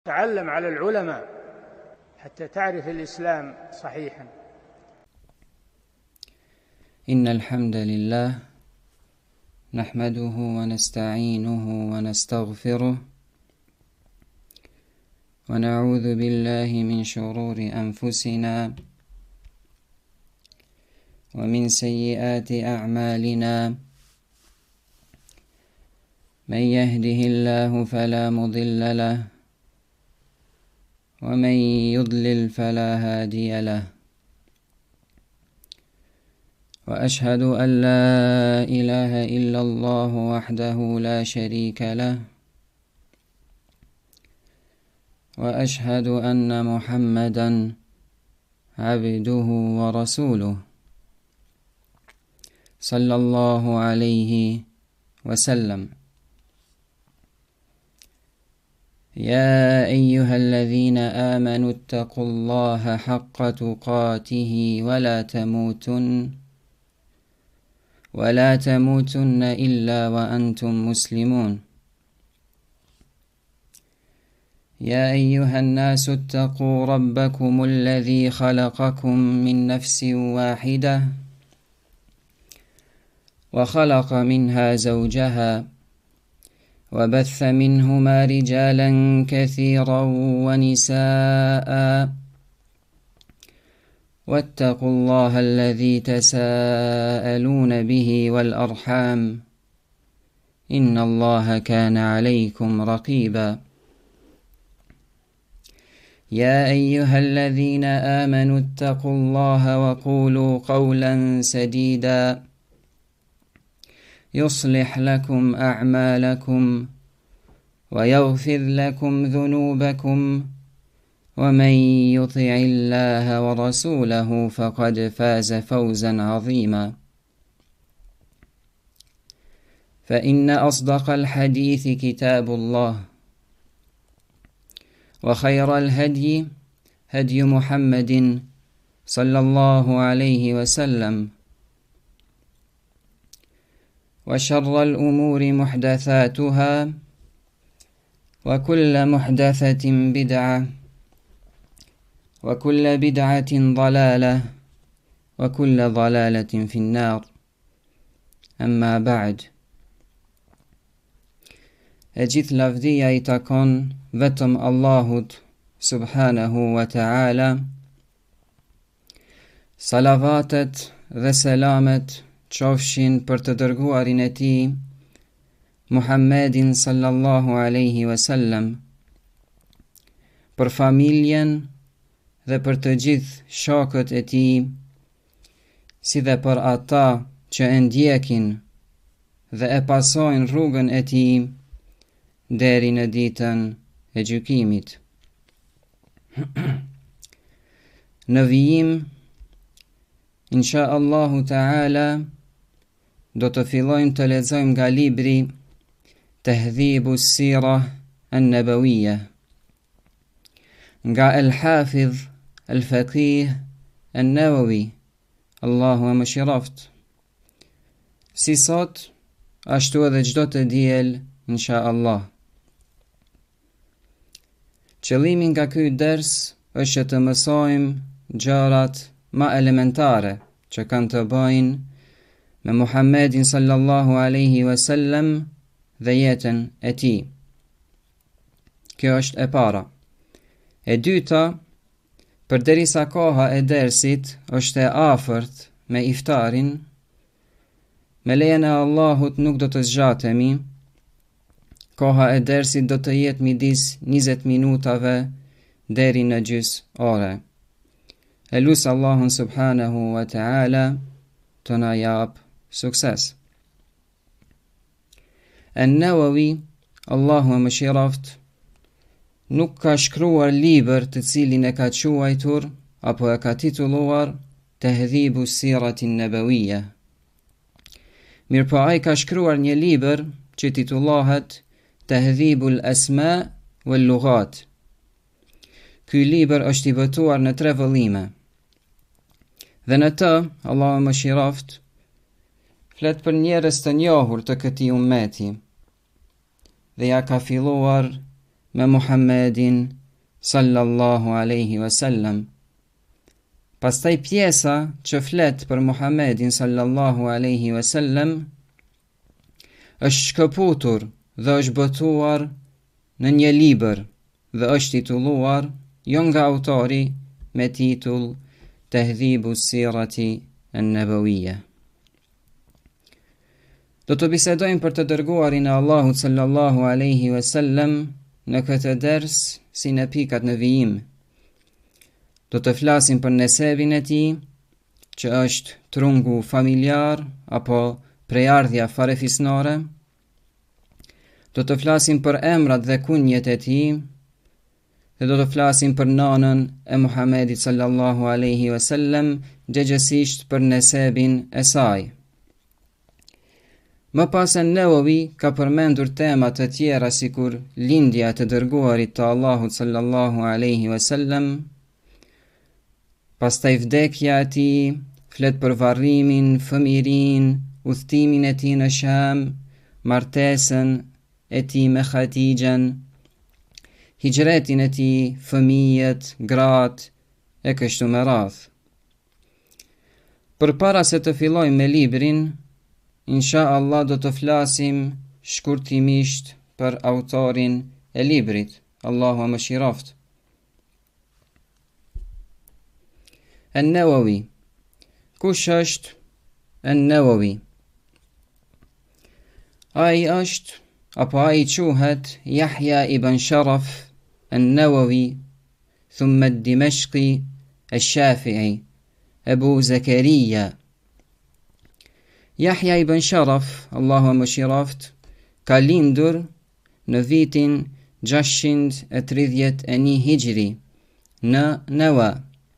تعلم على العلماء حتى تعرف الإسلام صحيحا. إن الحمد لله نحمده ونستعينه ونستغفره ونعوذ بالله من شرور أنفسنا ومن سيئات أعمالنا. من يهده الله فلا مضل له ومن يضلل فلا هادي له، وأشهد أن لا إله إلا الله وحده لا شريك له، وأشهد أن محمدا عبده ورسوله صلى الله عليه وسلم. يا أيها الذين آمنوا اتقوا الله حق تقاته ولا تموتن إلا وأنتم مسلمون. يا أيها الناس اتقوا ربكم الذي خلقكم من نفس واحدة وخلق منها زوجها وبث منهما رجالا كثيرا ونساء، واتقوا الله الذي تساءلون به والأرحام إن الله كان عليكم رقيبا. يا أيها الذين آمنوا اتقوا الله وقولوا قولا سديدا يصلح لكم أعمالكم ويغفر لكم ذنوبكم، ومن يطع الله ورسوله فقد فاز فوزا عظيما. فإن أصدق الحديث كتاب الله، وخير الهدي هدي محمد صلى الله عليه وسلم، وشر الأمور محدثاتها، وكل محدثة بدعة، وكل بدعة ضلالة، وكل ضلالة في النار. أما بعد، e gjithë lavdia I takon vetëm Allahut subhanahu wa ta'ala. Salavatet dhe selamet qofshin për të dërguarin e Tij Muhammedin sallallahu alaihi wasallam, për familjen dhe për të gjithë shokët e Tij, si dhe për ata që e ndjekin dhe e pasojnë rrugën e Tij deri në ditën e gjykimit. Në vijim, insha Allahu Ta'ala, do të fillojmë të lexojmë nga libri Tahdhibu s-Sira an-Nabawiyya nga el-Hafidh el-Faqih an-Nawawi, Allahu e mëshiroft. Si sot, ashtu edhe çdo të diel, insha Allah. Qëllimi nga ky ders është të mësojmë gjërat më elementare që kanë të bëjnë me Muhammedin sallallahu alaihi wasallam dhe jetën e Tij. Kjo është e para. E dyta, përderisa koha e dersit është e afërt me iftarin, me lejen e Allahut nuk do të zgjatemi. Koha e dersit do të jetë midis 20 minutave deri në gjys ore. E lusë Allahun subhanahu wa ta'ala të na jap sukses. An-Nawawi, Allahu e mëshiroft, nuk ka shkruar libër të cilin e ka quajtur apo e ka titulluar Tahdhibu s-Sirati an-Nabawiyya. Mirpo ai ka shkruar një libër që titullohet Tahdhibu l-Asma wal-Lughat. Ky libër është I botuar në 3 vëllime. Dhe në të, Allahu më shiroft, flet për njerëz të njohur të këtij ummeti. Dhe ja ka filluar me Muhammedin sallallahu alaihi wasallam. Pastaj pjesa që flet për Muhammedin sallallahu alaihi wasallam është shkëputur dhe është botuar në një libër dhe është titulluar jo nga autori me titull Tahdhibu Sirati an-Nabawiyya. Do të bisedojmë për të dërguarin e Allahut sallallahu alaihi wasallam në këtë ders si në pikat në vijim. Do të flasim për nesebin e tij, që është trungu familjar apo prejardhja farefisnore. Do të flasim për emrat dhe kunjet e tij, dhe do të flasim për nanën e Muhammedit sallallahu alaihi wasallam, gjëgjësisht për nesebin e saj. Më pas an-Nawawi ka përmendur tema të tjera sikur lindja të dërguarit të Allahut sallallahu alaihi wasallam, pastaj vdekja e tij, flet për varrimin, fëmijërinë, udhtimin e tij në Sham, martesën e tij me Khadijën, hijretin e tij, fëmijët, gratë e kështu me radhë. Përpara se të fillojmë me librin, insha Allah do të flasim shkurtimisht për autorin e librit, Allahu më shiroft. An-Nawawi. Kush është An-Nawawi? Ai është, apo ai quhet Yahya ibn Sharaf An-Nawawi, thumma ad-Dimashqi al-Shafi'i, Abu Zakaria. Yahya ibn Sharaf, Allahu më shiroft, ka lindur në vitin 631 Hijri në Nawa,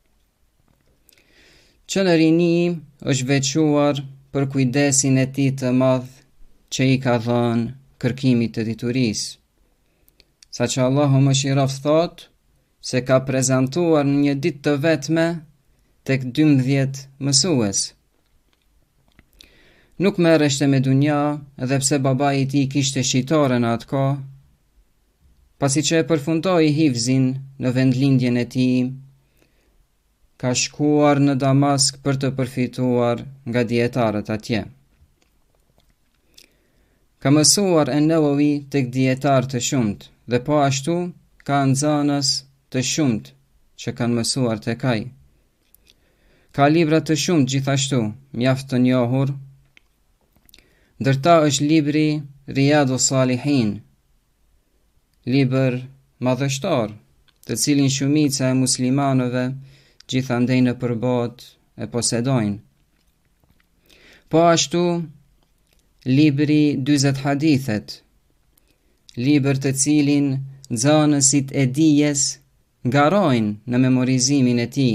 që në rini është veçuar për kujdesin e tij të madh që i ka dhënë kërkimit të diturisë. Saqë Allahu më shiroft thot se ka prezantuar në një ditë të vetme tek 12 mësues. Nuk merreshte me dunja, edhe pse babai i tij kishte shitore në atë kohë, pasi që e përfundoi hifzin në vendlindjen e tij, ka shkuar në Damask për të përfituar nga dietarët atje. Ka mësuar an-Nawawi tek dietarë të shumt dhe po ashtu ka nxënës të shumt që kanë mësuar tek ai. Ka libra të shumt gjithashtu, mjaft të njohur. Ndërta është libri Riyadus Salihin, libër madhështor, të cilin shumica e muslimanëve gjithandej në përbot e posedojnë. Po ashtu, libri 40 hadithet, libër të cilin nxënësit e dijes garojnë në memorizimin e tij.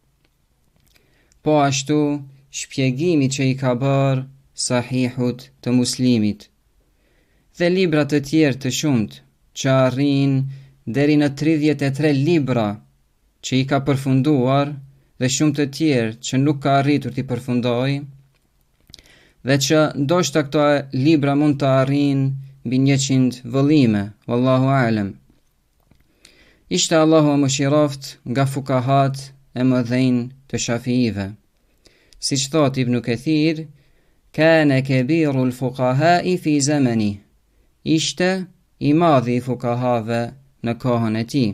Po ashtu, shpjegimi që i ka bërë Sahihut të Muslimit, dhe libra të tjerë të shumt që arrin deri në 33 libra që i ka përfunduar dhe shumë të tjerë që nuk ka arritur t'i përfundoj, dhe që ndoshta këto libra mund të arrin mbi 100 vëllime, wallahu a'lam. Ishte Allahu më shiroft nga fukahat e mëdhenj të Shafiive. Siç thot Ibn Kathir, kana kabiru al-fuqaha'i fi zamani, ishte i madhi i fukahave në kohën e tij.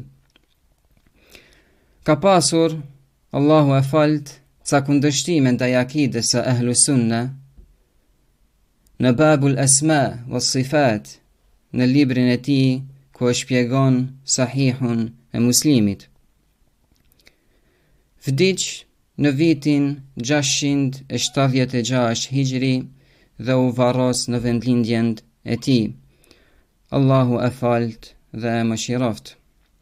Ka pasur, Allahu e falt, ca kundërshtime ndaj akides së Ahlus Sunna në babul asma was sifat, në librin e tij ku e shpjegon Sahihun e Muslimit. Vdiq në vitin 676 Hijri dhe u varros në vendlindjen e tij. Allahu e falt dhe e mëshiroft.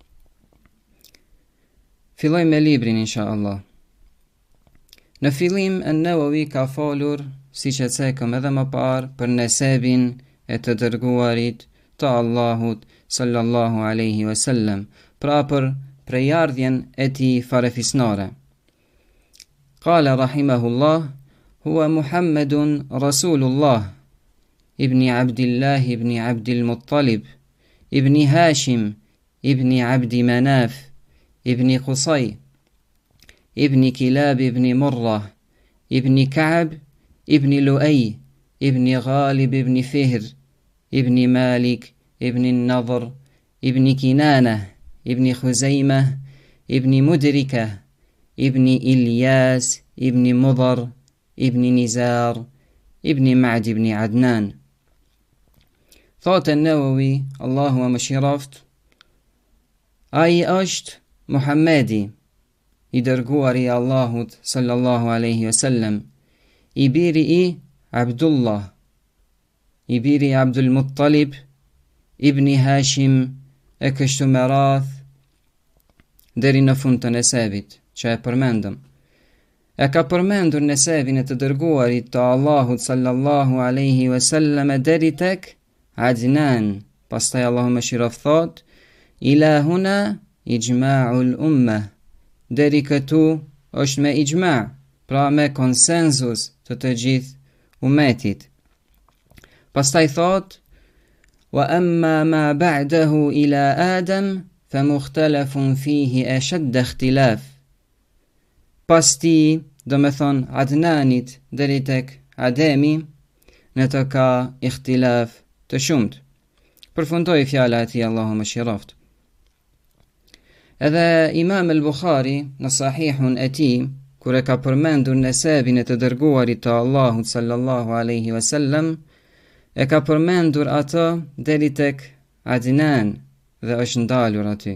Filloj me librin, insha Allah. Në fillim, an-Nawawi ka folur, si që cekëm edhe më parë, për nesebin e të dërguarit të Allahut sallallahu alaihi wasallam, pra për prejardhjen e tij farefisnore. Qala rahimahullah, huwa Muhammedun Rasulullah, ibni Abdillah ibni Abdil Muttalib, ibni Hashim, ابن عبد مناف ابن قصي ابن كلاب ابن مرة ابن كعب ابن لؤي ابن غالب ابن فهر ابن مالك ابن النضر ابن كنانة ابن خزيمة ابن مدركة ابن إلياس ابن مضر ابن نزار ابن معد ابن عدنان. Thot e Nawawi, Allahu më shiroft, ai është Muhammedi, i dërguari i Allahut sallallahu alaihi wasallam, i biri i Abdullah, i biri i Abdul Muttalib, ibni Hashim, e kështu me radh deri në fund të nesebit që e përmendëm. E ka përmendur nesebin e të dërguarit të Allahut sallallahu alaihi wasallam deri tek Adnan. Pastaj Allahu më shiroft thot, ila huna ijma'ul ummah, deri këtu është me ijma', pra me konsenzus të gjithë umetit. Pastaj thot, wa amma ma ba'dahu ila Adam fa mukhtalafun fihi ashad ikhtilaf. Pas ti, do me thon Adnanit deri tek Ademi, në të ka ikhtilaf të shumt. Përfundoi fjala e tij Allahu më shiroft. Edhe Imam al-Bukhari në sahihun e tij, kur e ka përmendur nesebin e të dërguarit të Allahut sallallahu alaihi wasallam, e ka përmendur atë deri tek Adnan dhe është ndalur aty.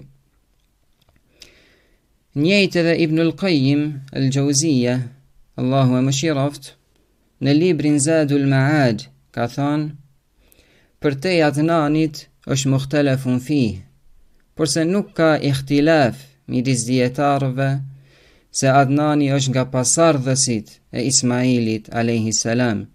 Njëjtë edhe Ibn al-Qayyim al-Jauziyja, Allahu më shiroft, në librin Zadul Ma'ad ka thonë, për te Adnanit është mukhtalafun fih, përse nuk ka ikhtilaf midis dietarëve se Adnani është nga pasardhësit e Ismailit alayhi salam.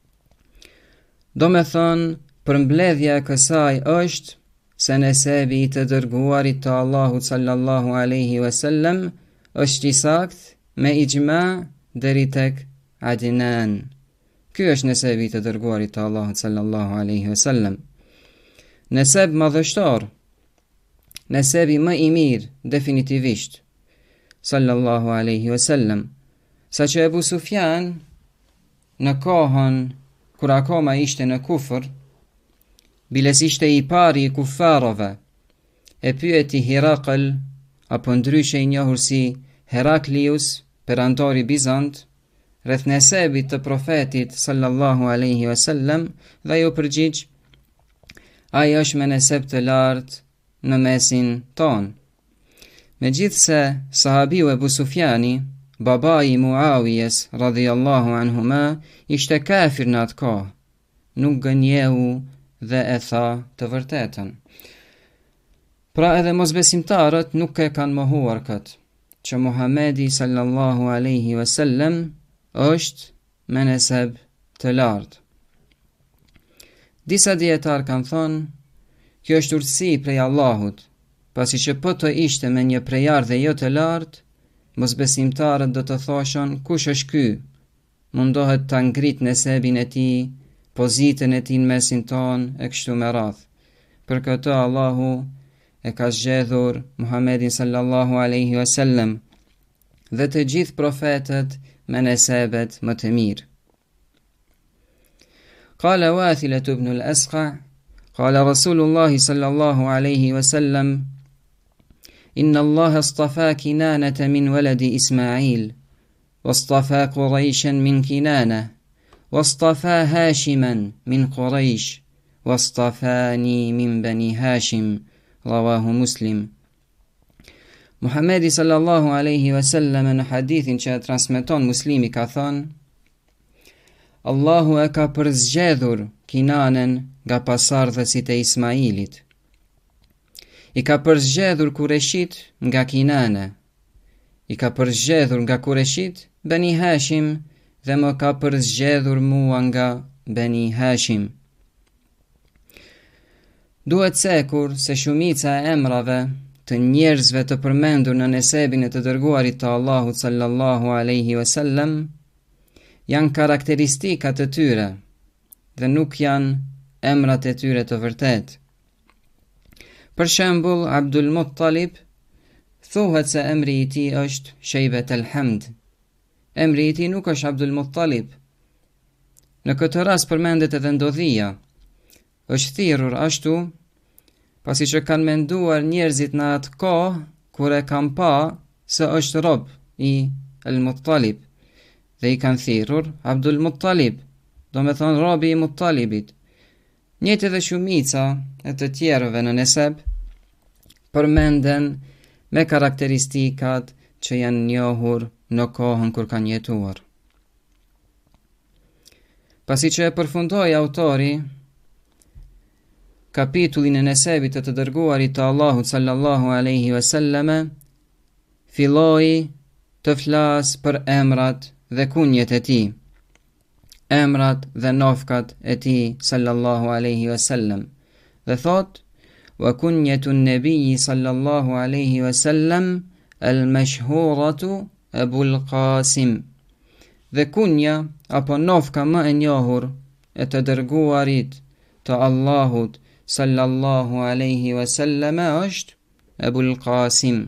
Do me thonë, përmbledhja e kësaj është se nesebi i të dërguarit të Allahut sallallahu alaihi wasallam është i sakt me ijma deri tek Adnan. Ky është nesebi i të dërguarit të Allahut sallallahu alaihi wasallam. Neseb madhështor, nesebi më i mirë definitivisht sallallahu alaihi wasallam, saqë Ebu Sufjan në kohën kur akoma ishte në kufër, biles ishte i pari i kufarove, e pyeti Hirakl, apo ndryshe i njohur si Heraklius, perandori Bizant, rreth nesebit të profetit sallallahu alaihi wasallam, dhe ju përgjigj, ai është me neseb të lartë në mesin ton. Megjithse sahabiu Ebu Sufjani, babai i Muawijes radhiyallahu anhuma, ishte kafir në atë kohë, nuk gënjehu dhe e tha të vërtetën. Pra edhe mosbesimtarët nuk e kanë mohuar këtë, që Muhamedi sallallahu alaihi wasallam është me neseb të lartë. Disa dietar kanë thonë, kjo është urtësi prej Allahut, pasi që po të ishte me një prejardhje jo të lartë, mosbesimtarët do të thoshon kush është ky, mundohet ta ngrit nesebin e tij, pozitën e tij në mesin ton e kështu me radhë. Për këtë Allahu e ka zgjedhur Muhammedin sallallahu alaihi wasallam dhe të gjithë profetët me nesebet më të mirë. Qala Wathilat ibn al-Asqa, qala Rasulullah sallallahu alaihi wasallam, inna Allah astafa Kinanata min waladi Ismail, واصطفى قريشا من كنانة واصطفى هاشما من قريش واصطفاني من بني هاشم. رواه Muslim. Muhammedi sallallahu alaihi wasallam në hadithin që transmeton Muslimi ka thënë, Allahu e ka përzgjedhur Kinanën nga pasardhësit e Ismailit. I ka përzgjedhur Kureshit nga Kinane. I ka përzgjedhur nga Kureshit Beni Hashim dhe më ka përzgjedhur mua nga Beni Hashim. Duhet sekur se shumica e emrave të njerëzve të përmendur në nesebin e të dërguarit të Allahut sallallahu alaihi wasallam janë karakteristikat të tyre dhe nuk janë emrat e tyre të vërtet. Për shembull, Abdul Muttalib thuhet se emri i tij është Shejbet el-Hamd. Emri i tij nuk është Abdul Muttalib. Në këtë rast përmendet edhe ndodhia. Është thirrur ashtu pasi që kanë menduar njerëzit në atë kohë kur e kanë pa se është rob i el-Muttalib dhe i kanë thirrur Abdul Muttalib, do me thonë robi i Muttalibit. Njëjtë edhe shumica e të tjerëve në neseb përmenden me karakteristikat që janë njohur në kohën kur kanë jetuar. Pasi që e përfundoi autori kapitullin e nesebit të dërguarit të Allahut sallallahu alaihi wasallam, filloi të flas për emrat dhe kunjet e tij, emrat dhe nofkat e tij sallallahu alaihi wasallam, dhe thot: "Wa kunjetu an-nabi sallallahu alaihi wasallam al-mashhuratu Abul Qasim." Dhe kunja apo nofka më e njohur e të dërguarit të Allahut sallallahu alaihi wasallam është Abul Qasim.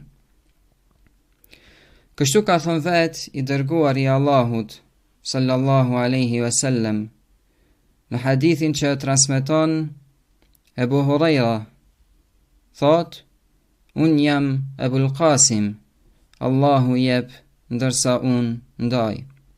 Kështu ka thënë vet i dërguari i Allahut sallallahu alaihi wasallam në hadithin që transmeton Ebu Huraira, thot: "Unë jam Abul Qasim, Allahu jep ndërsa unë ndaj."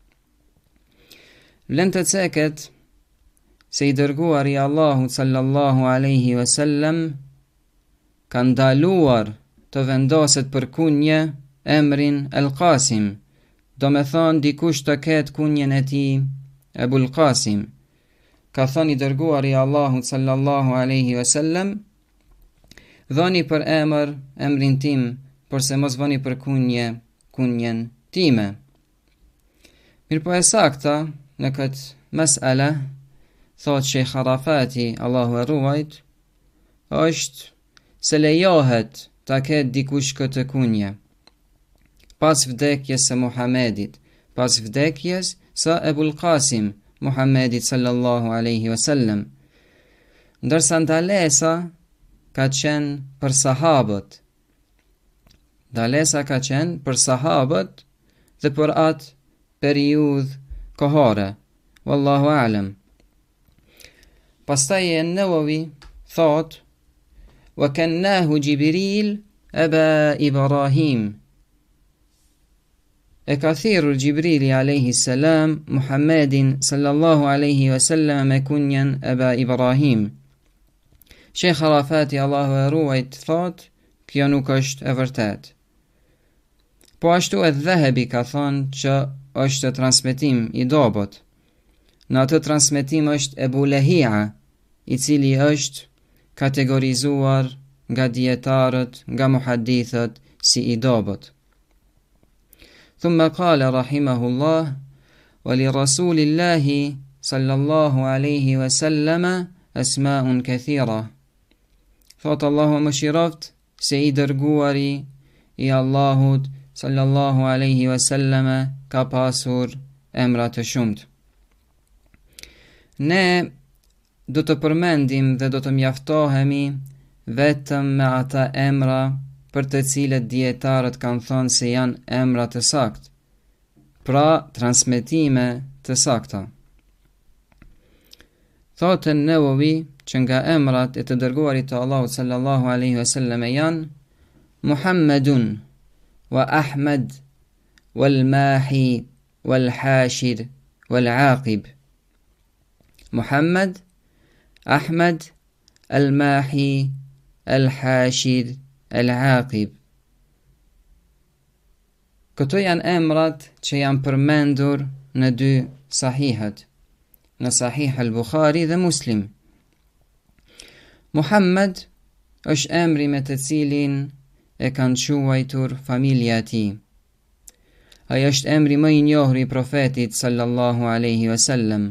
Vlen të ceket se i dërguari i Allahut sallallahu alaihi wasallam ka ndaluar të vendoset për kunje emrin El-Qasim, do me thonë dikush të ketë kunjen e tij Abul Qasim. Ka thënë i dërguari i Allahut sallallahu alaihi wasallam: "Dhoni për emër emrin tim, porse mos voni për kunjen time." Mirë po e sakta në këtë mesele, thot Sheikh Arafati, Allahu e ruajt, është se lejohet ta ketë dikush këtë kunje pas vdekjes së Muhamedit, pas vdekjes së Ebul Qasim, Muhamedit sallallahu alaihi wasallam, ndërsa ndalesa ka qenë për sahabët. Ndalesa ka qenë për sahabët dhe për atë periudhë kohore. Wallahu a'lam. Pastaj e Nawawi thot: "Wa kannahu Jibril Aba Ibrahim." E ka thirrur Jibrili alayhi salam Muhammedin sallallahu alaihi wasallam me kunjen Aba Ibrahim. Sheikh Arafati, Allahu e ruajt, thot: "Kjo nuk është e vërtet." Po ashtu e Dhahabi ka thonë që është transmetim i dobët. Në atë transmetim është Ebu Lehia, i cili është kategorizuar nga dietarët, nga muhadithët si i dobët. Thumma qala rahimahullah: "Wa li Rasulillahi sallallahu alaihi wasallam asma'un kathira." Thot Allahu më shiroft se i dërguari i Allahut sallallahu alaihi wasallam ka pasur emra të shumtë. Ne do të përmendim dhe do të mjaftohemi vetëm me ata emra për të cilët dietarët kanë thënë se janë emra të saktë, pra transmetime të sakta. Thotë Nawawi që nga emrat e të dërguarit të Allahut sallallahu alaihi wasallam janë Muhammedun wa Ahmed wal Mahi wal Hashir wal Aqib. Muhammed, Ahmed, Al-Mahi, Al-Hashir, Al-Aqib. Këto janë emrat që janë përmendur në dy sahihat, në Sahih al-Bukhari dhe Muslim. Muhammed është emri me të cilin e kanë quajtur familja e tij. Ai është emri më i njohur i profetit sallallahu alaihi wasallam.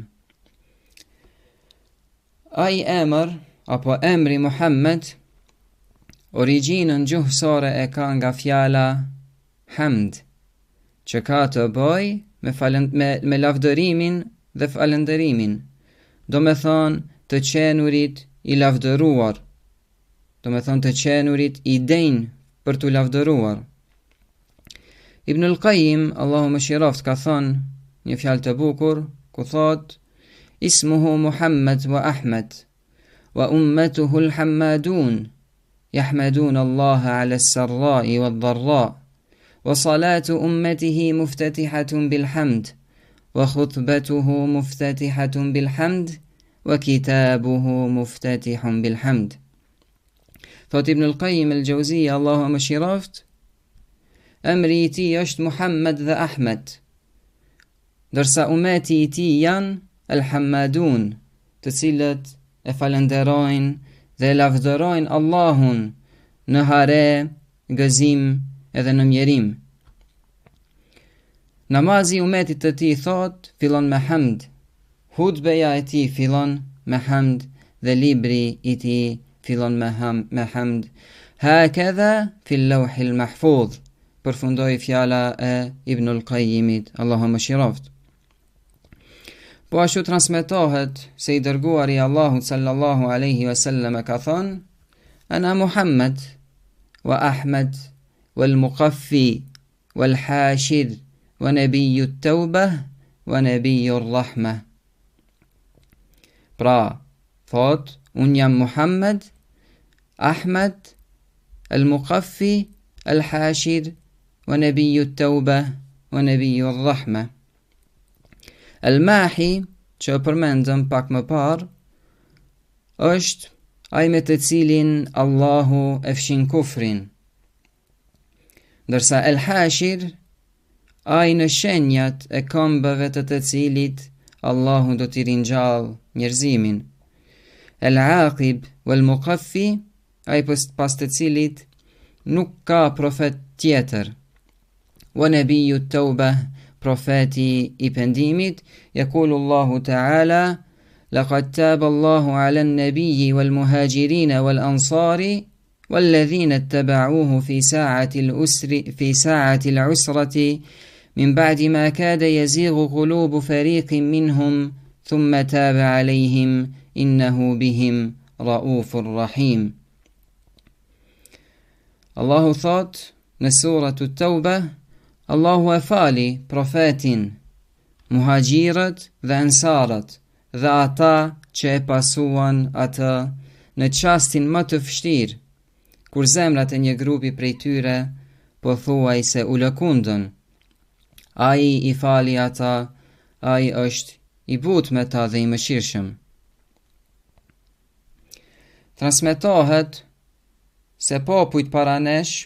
Ai emër apo emri Muhammed origjinën gjuhësore e ka nga fjala hamd, që ka të bëj me lavdërimin dhe falënderimin, do me thonë të qenurit i lavdëruar. do me thonë të qenurit i denjë për të lavdëruar. Ibn al-Qayyim, Allahu më shiroft, ka thonë një fjalë të bukur, ku thot: Ismuhu Muhammad wa Ahmed, wa ummatuhu al-hammadun, yahmadun Allah ala as-sarra'i wad-dharra, wa salatu ummatihi muftatihatun bil-hamd, wa khutbatuhu muftatihatun bil-hamd, wa kitabuhu muftatihun bil-hamd. Thot Ibn al-Qayyim al-Jauziyja, Allahu më shiroft, emri i tij është Muhammad dhe Ahmed, ndërsa umeti i tij janë al-hammadun, të cilët e falenderojnë dhe e lavdërojnë Allahun në hare, gëzim edhe në mjerim. Namazi i umetit të tij thot fillon me hamd, hutbeja e tij fillon me hamd dhe libri i tij fillon me hamd. Hakadha fil lawhil mahfuz, përfundoi fjala e Ibn al-Qayyimit, Allahu më shiroft. Po ashtu transmetohet se i dërguari i Allahut sallallahu alaihi wasallam ka thonë: Ana Muhammad wa Ahmed wal muqaffi wal hashir wa nabiyyu at-taubah wa nabiyyu ar-rahmah. Pra, thot, unë jam Muhammad, Ahmed, al muqaffi, al hashir wa nabiyyu at-taubah wa nabiyyu ar-rahmah. Al-Mahi, që përmendëm pak më parë, është ai me të cilin Allahu e fshin kufrin, ndërsa El-Hashir, ai në shenjat e këmbëve të cilit Allahu do t'i ringjall njerëzimin. El-Aqib wal-Muqaffi, ai pas të cilit nuk ka profet tjetër. Wa nabiyyu at-taubah, profeti i pendimit, yaqulu Allahu ta'ala: Laqad taba Allahu 'ala an-nabiyyi wal-muhajirin wal-ansari wal-ladhina ittaba'uhu fi sa'ati al-'usrati min ba'di ma kada yazighu qulubu fariqin minhum thumma taba 'alayhim innahu bihim ra'ufur rahim. Allahu thot në suratu at-Tauba: Allahu e fali profetin, muhajirët dhe ansarët dhe ata që e pasuan atë në çastin më të vështirë, kur zemrat e një grupi prej tyre pothuajse u lëkundën. Ai i fali ata, ai është i butë me ta dhe i mëshirshëm. Transmetohet se popujt para nesh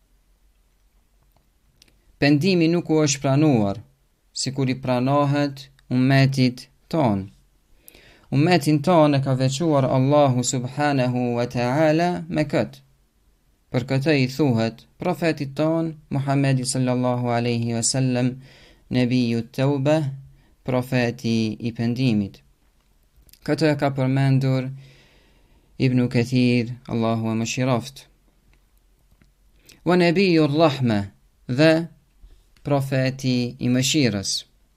pendimi nuk u është pranuar, sikur i pranohet ummetit ton. Ummetin ton e ka veçuar Allahu subhanahu wa ta'ala me këtë. Për këtë i thuhet profetit ton, Muhammedi sallallahu alaihi wasallam, Nabiyyu at-Taubah, profeti i pendimit. Këtë e ka përmendur Ibn Kathir, Allahu e më shiroft. Wa Nabiyyu ar-Rahmah, dhe profeti i mëshirës.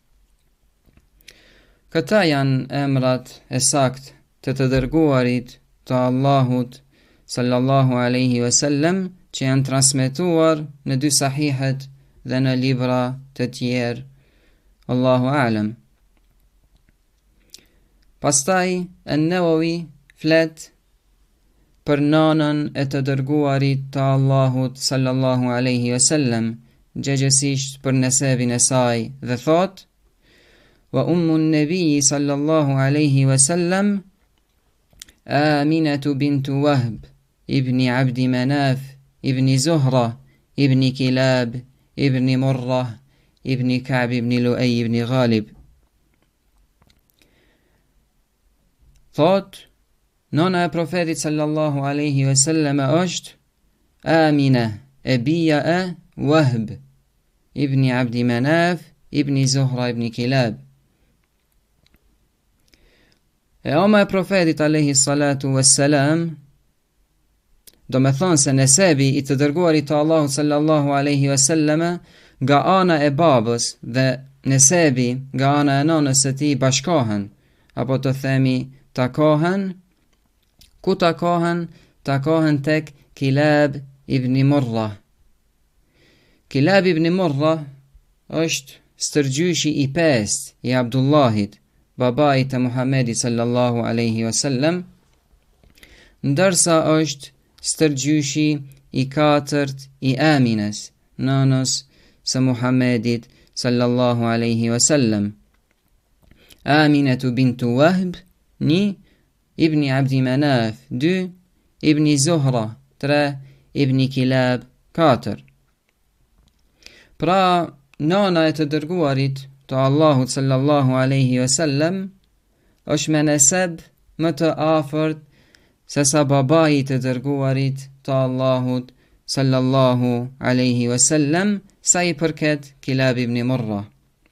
Këta janë emrat e sakt të dërguarit të Allahut sallallahu alaihi wasallam, që janë transmetuar në dy sahihet dhe në libra të tjerë. Allahu a'lam. Pastaj an-Nawawi flet për nanën e të dërguarit të Allahut sallallahu alaihi wasallam, gjëgjësisht për nesebin e saj, dhe thot: Wa ummun nabiyyi sallallahu alaihi wasallam Aminatu bintu Wahb ibni Abdi Manaf ibni Zuhra ibni Kilab ibni Murrah ibni Ka'b ibni Lu'ay ibni Ghalib. Thot, nona e profetit sallallahu alaihi wasallam është Amina, e bia e Wahb ibni Abdi Manaf ibni Zuhra ibni Kilab. E oma e profetit alaihi salatu wassalam, do me thonë se nesebi i të dërguarit të Allahu sallallahu alaihi wasallam nga ana e babës dhe nesebi nga ana e nonës së tij bashkohen, apo të themi takohen. Ku takohen? takohen tek Kilab ibn Murra. Kilab ibn Murra është stërgjyshi i pest i Abdullahit, babait të Muhamedit sallallahu alaihi wasallam, ndërsa është stërgjyshi i katërt i Amines, nënës së Muhamedit sallallahu alaihi wasallam. Aminatu bintu Wahb, 1, ibn Abdi Manaf, 2, ibn Zuhra, 3, ibn Kilab, 4. Pra, nana e të dërguarit të Allahut sallallahu alaihi wasallam është me neseb më të afërt se sa babai i të dërguarit të Allahut sallallahu alaihi wasallam sa i përket Kilab ibn Murra.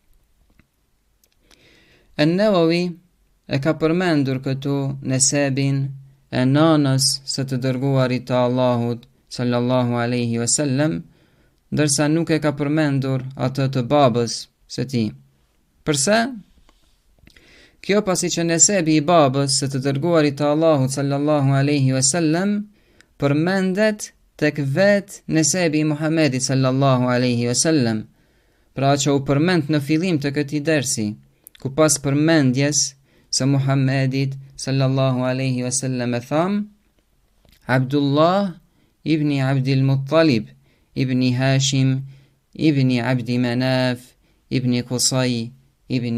An-Nawawi e ka përmendur këtu nesebin e nanës së të dërguarit të Allahut sallallahu alaihi wasallam, ndërsa nuk e ka përmendur atë të babës së tij. Përse? Kjo pasi që nesebi i babës së të dërguarit të Allahut sallallahu alaihi wasallam përmendet tek vet nesebi i Muhamedit sallallahu alaihi wasallam, pra që u përmend në fillim të këtij dersi, ku pas përmendjes së Muhamedit sallallahu alaihi wasallam e tham: Abdullah ibn Abdil Muttalib ibn Hashim ibn Abdi Manaf ibn Qusay ibn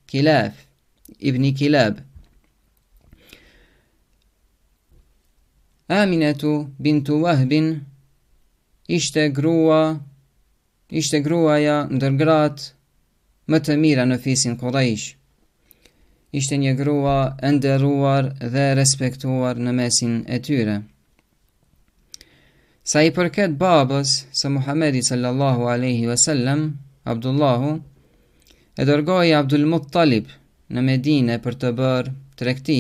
Kilab. Aminatu bintu Wahbin ishte gruaja ndër gratë më të mira në fisin Quraysh. Ishte një grua e nderuar dhe respektuar në mesin e tyre. Sa i përket babës së Muhamedit sallallahu alaihi wasallam, Abdullahu, e dërgoi Abdul Muttalib në Medine për të bërë tregti,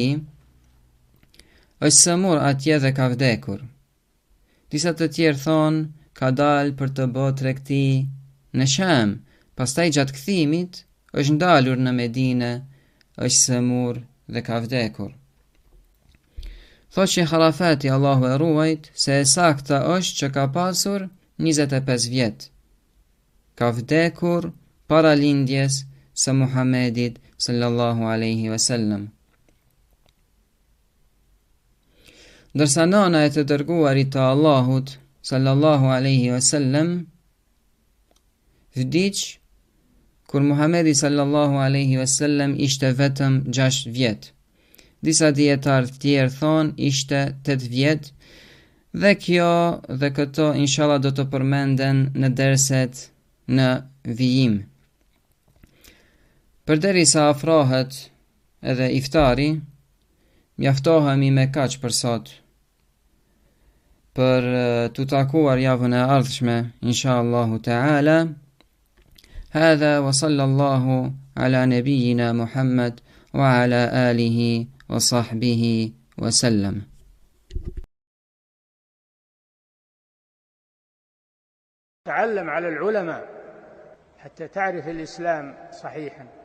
është sëmur atje dhe ka vdekur. Disa të tjerë thonë ka dalë për të bërë tregti në Sham, pastaj gjatë kthimit është ndalur në Medine, është sëmur dhe ka vdekur. Thotë që Harafati, Allahu e ruajt, se e sakta është që ka pasur 25 vjet. Ka vdekur para lindjes së Muhamedit sallallahu alaihi wasallam. Ndërsa nana e të dërguarit të Allahut sallallahu alaihi wasallam vdiq kur Muhamedi sallallahu alaihi wasallam ishte vetëm 6 vjet. Disa dietarë të tjerë thonë ishte 8 vjet, dhe kjo dhe këto inshallah do të përmenden në derset në vijim. Përderisa afrohet edhe iftari, mjaftohemi me kaq për sot. Për të takuar javën e ardhshme, inshallahu ta'ala. Hadha wa sallallahu ala nabiyyina Muhammad wa ala alihi wa sahbihi wa sallam. تعلم على العلماء حتى تعرف الإسلام صحيحا.